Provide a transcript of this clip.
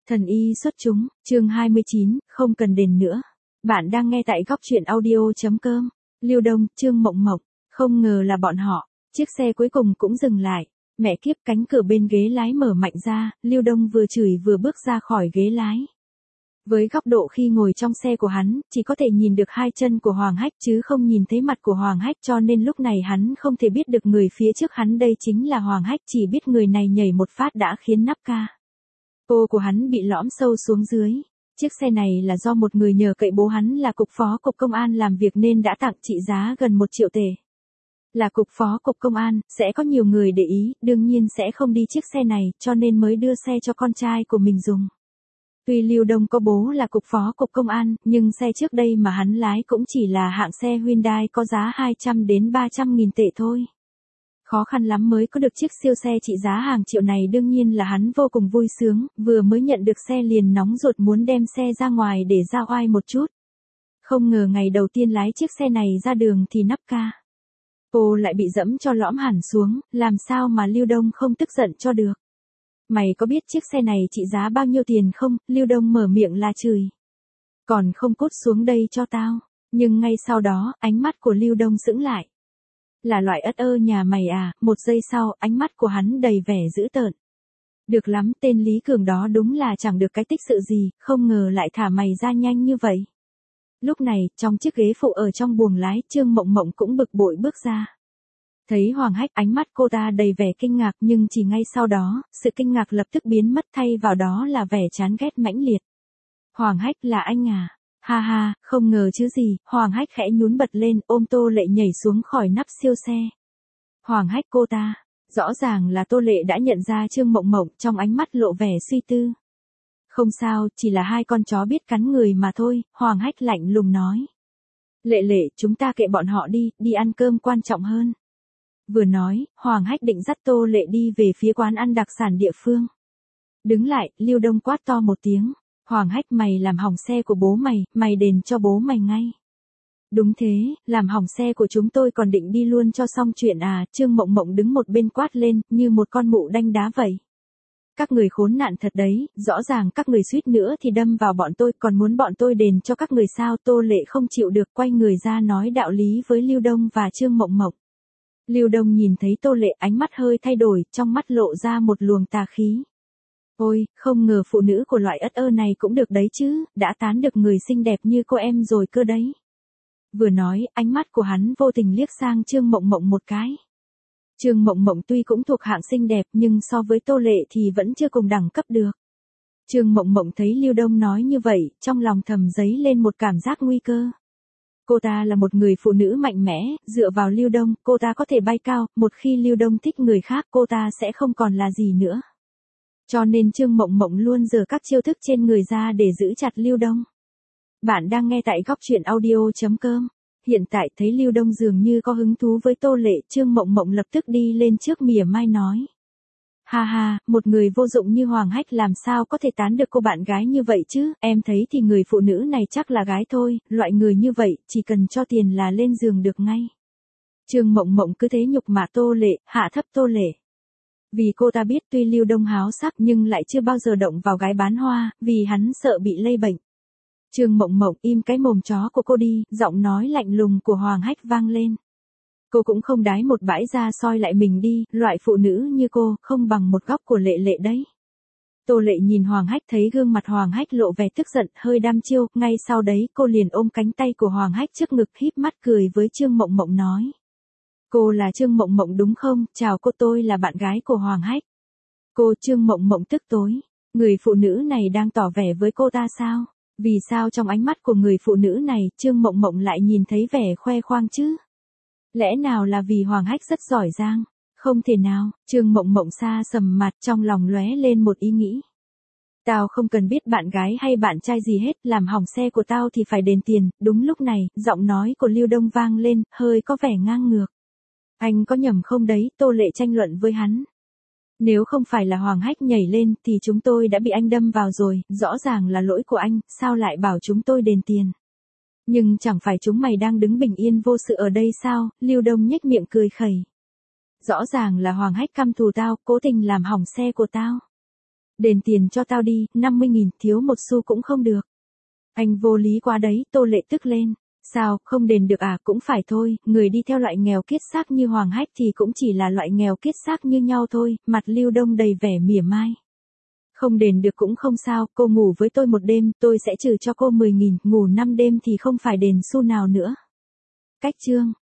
Thần y xuất chúng, chương 29, không cần đền nữa. Bạn đang nghe tại góc truyện audio.com. Lưu Đông, Trương Mộng Mộng, không ngờ là bọn họ. Chiếc xe cuối cùng cũng dừng lại. Mẹ kiếp, cánh cửa bên ghế lái mở mạnh ra, Lưu Đông vừa chửi vừa bước ra khỏi ghế lái. Với góc độ khi ngồi trong xe của hắn, chỉ có thể nhìn được hai chân của Hoàng Hách chứ không nhìn thấy mặt của Hoàng Hách, cho nên lúc này hắn không thể biết được người phía trước hắn đây chính là Hoàng Hách, chỉ biết người này nhảy một phát đã khiến nắp ca cô của hắn bị lõm sâu xuống dưới. Chiếc xe này là do một người nhờ cậy bố hắn là cục phó cục công an làm việc nên đã tặng trị giá gần 1 triệu tệ. Là cục phó cục công an, sẽ có nhiều người để ý, đương nhiên sẽ không đi chiếc xe này, cho nên mới đưa xe cho con trai của mình dùng. Tuy Lưu Đông có bố là cục phó cục công an, nhưng xe trước đây mà hắn lái cũng chỉ là hạng xe Hyundai có giá 200 đến 300 nghìn tệ thôi. Khó khăn lắm mới có được chiếc siêu xe trị giá hàng triệu này, đương nhiên là hắn vô cùng vui sướng, vừa mới nhận được xe liền nóng ruột muốn đem xe ra ngoài để ra oai một chút. Không ngờ ngày đầu tiên lái chiếc xe này ra đường thì nắp ca cô lại bị dẫm cho lõm hẳn xuống, làm sao mà Lưu Đông không tức giận cho được. Mày có biết chiếc xe này trị giá bao nhiêu tiền không? Lưu Đông mở miệng là chửi. Còn không cút xuống đây cho tao. Nhưng ngay sau đó, ánh mắt của Lưu Đông sững lại. Là loại ất ơ nhà mày à? Một giây sau, ánh mắt của hắn đầy vẻ dữ tợn. Được lắm, tên Lý Cường đó đúng là chẳng được cái tích sự gì, không ngờ lại thả mày ra nhanh như vậy. Lúc này, trong chiếc ghế phụ ở trong buồng lái, Trương Mộng Mộng cũng bực bội bước ra. Thấy Hoàng Hách, ánh mắt cô ta đầy vẻ kinh ngạc, nhưng chỉ ngay sau đó, sự kinh ngạc lập tức biến mất, thay vào đó là vẻ chán ghét mãnh liệt. Hoàng Hách, là anh à? Ha ha, không ngờ chứ gì. Hoàng Hách khẽ nhún bật lên, ôm Tô Lệ nhảy xuống khỏi nắp siêu xe. Hoàng Hách, cô ta. Rõ ràng là Tô Lệ đã nhận ra Trương Mộng Mộng, trong ánh mắt lộ vẻ suy tư. Không sao, chỉ là hai con chó biết cắn người mà thôi, Hoàng Hách lạnh lùng nói. Lệ Lệ, chúng ta kệ bọn họ đi, đi ăn cơm quan trọng hơn. Vừa nói, Hoàng Hách định dắt Tô Lệ đi về phía quán ăn đặc sản địa phương. Đứng lại, Lưu Đông quát to một tiếng. Hoàng Hách, mày làm hỏng xe của bố mày, mày đền cho bố mày ngay. Đúng thế, làm hỏng xe của chúng tôi còn định đi luôn cho xong chuyện à? Trương Mộng Mộng đứng một bên quát lên, như một con mụ đanh đá vậy. Các người khốn nạn thật đấy, rõ ràng các người suýt nữa thì đâm vào bọn tôi, còn muốn bọn tôi đền cho các người sao? Tô Lệ không chịu được, quay người ra nói đạo lý với Lưu Đông và Trương Mộng Mộng. Lưu Đông nhìn thấy Tô Lệ, ánh mắt hơi thay đổi, trong mắt lộ ra một luồng tà khí. Ôi, không ngờ phụ nữ của loại ất ơ này cũng được đấy chứ, đã tán được người xinh đẹp như cô em rồi cơ đấy. Vừa nói, ánh mắt của hắn vô tình liếc sang Trương Mộng Mộng một cái. Trương Mộng Mộng tuy cũng thuộc hạng xinh đẹp nhưng so với Tô Lệ thì vẫn chưa cùng đẳng cấp được. Trương Mộng Mộng thấy Lưu Đông nói như vậy, trong lòng thầm dấy lên một cảm giác nguy cơ. Cô ta là một người phụ nữ mạnh mẽ, dựa vào Lưu Đông, cô ta có thể bay cao, một khi Lưu Đông thích người khác cô ta sẽ không còn là gì nữa. Cho nên Trương Mộng Mộng luôn giở các chiêu thức trên người ra để giữ chặt Lưu Đông. Bạn đang nghe tại góc truyện audio.com. Hiện tại thấy Lưu Đông dường như có hứng thú với Tô Lệ, Trương Mộng Mộng lập tức đi lên trước mỉa mai nói. Ha ha, một người vô dụng như Hoàng Hách làm sao có thể tán được cô bạn gái như vậy chứ? Em thấy thì người phụ nữ này chắc là gái thôi, loại người như vậy, chỉ cần cho tiền là lên giường được ngay. Trương Mộng Mộng cứ thế nhục mạ Tô Lệ, hạ thấp Tô Lệ. Vì cô ta biết tuy Lưu Đông háo sắc nhưng lại chưa bao giờ động vào gái bán hoa, vì hắn sợ bị lây bệnh. Trương Mộng Mộng, im cái mồm chó của cô đi, giọng nói lạnh lùng của Hoàng Hách vang lên. Cô cũng không đái một bãi ra soi lại mình đi, loại phụ nữ như cô, không bằng một góc của Lệ Lệ đấy. Tô Lệ nhìn Hoàng Hách, thấy gương mặt Hoàng Hách lộ vẻ tức giận, hơi đăm chiêu, ngay sau đấy cô liền ôm cánh tay của Hoàng Hách trước ngực, híp mắt cười với Trương Mộng Mộng nói. Cô là Trương Mộng Mộng đúng không? Chào cô, tôi là bạn gái của Hoàng Hách. Cô, Trương Mộng Mộng tức tối. Người phụ nữ này đang tỏ vẻ với cô ta sao? Vì sao trong ánh mắt của người phụ nữ này, Trương Mộng Mộng lại nhìn thấy vẻ khoe khoang chứ? Lẽ nào là vì Hoàng Hách rất giỏi giang? Không thể nào. Trương Mộng Mộng xa sầm mặt, trong lòng lóe lên một ý nghĩ. Tao không cần biết bạn gái hay bạn trai gì hết, làm hỏng xe của tao thì phải đền tiền. Đúng lúc này, giọng nói của Lưu Đông vang lên, hơi có vẻ ngang ngược. Anh có nhầm không đấy? Tô Lệ tranh luận với hắn. Nếu không phải là Hoàng Hách nhảy lên thì chúng tôi đã bị anh đâm vào rồi, rõ ràng là lỗi của anh, sao lại bảo chúng tôi đền tiền? Nhưng chẳng phải chúng mày đang đứng bình yên vô sự ở đây sao? Lưu Đông nhếch miệng cười khẩy. Rõ ràng là Hoàng Hách căm thù tao, cố tình làm hỏng xe của tao. Đền tiền cho tao đi, 50.000, thiếu một xu cũng không được. Anh vô lý quá đấy, Tô Lệ tức lên. Sao, không đền được à, cũng phải thôi, người đi theo loại nghèo kiết xác như Hoàng Hách thì cũng chỉ là loại nghèo kiết xác như nhau thôi, mặt Lưu Đông đầy vẻ mỉa mai. Không đền được cũng không sao, cô ngủ với tôi một đêm, tôi sẽ trừ cho cô 10.000, ngủ 5 đêm thì không phải đền xu nào nữa. Cách chương.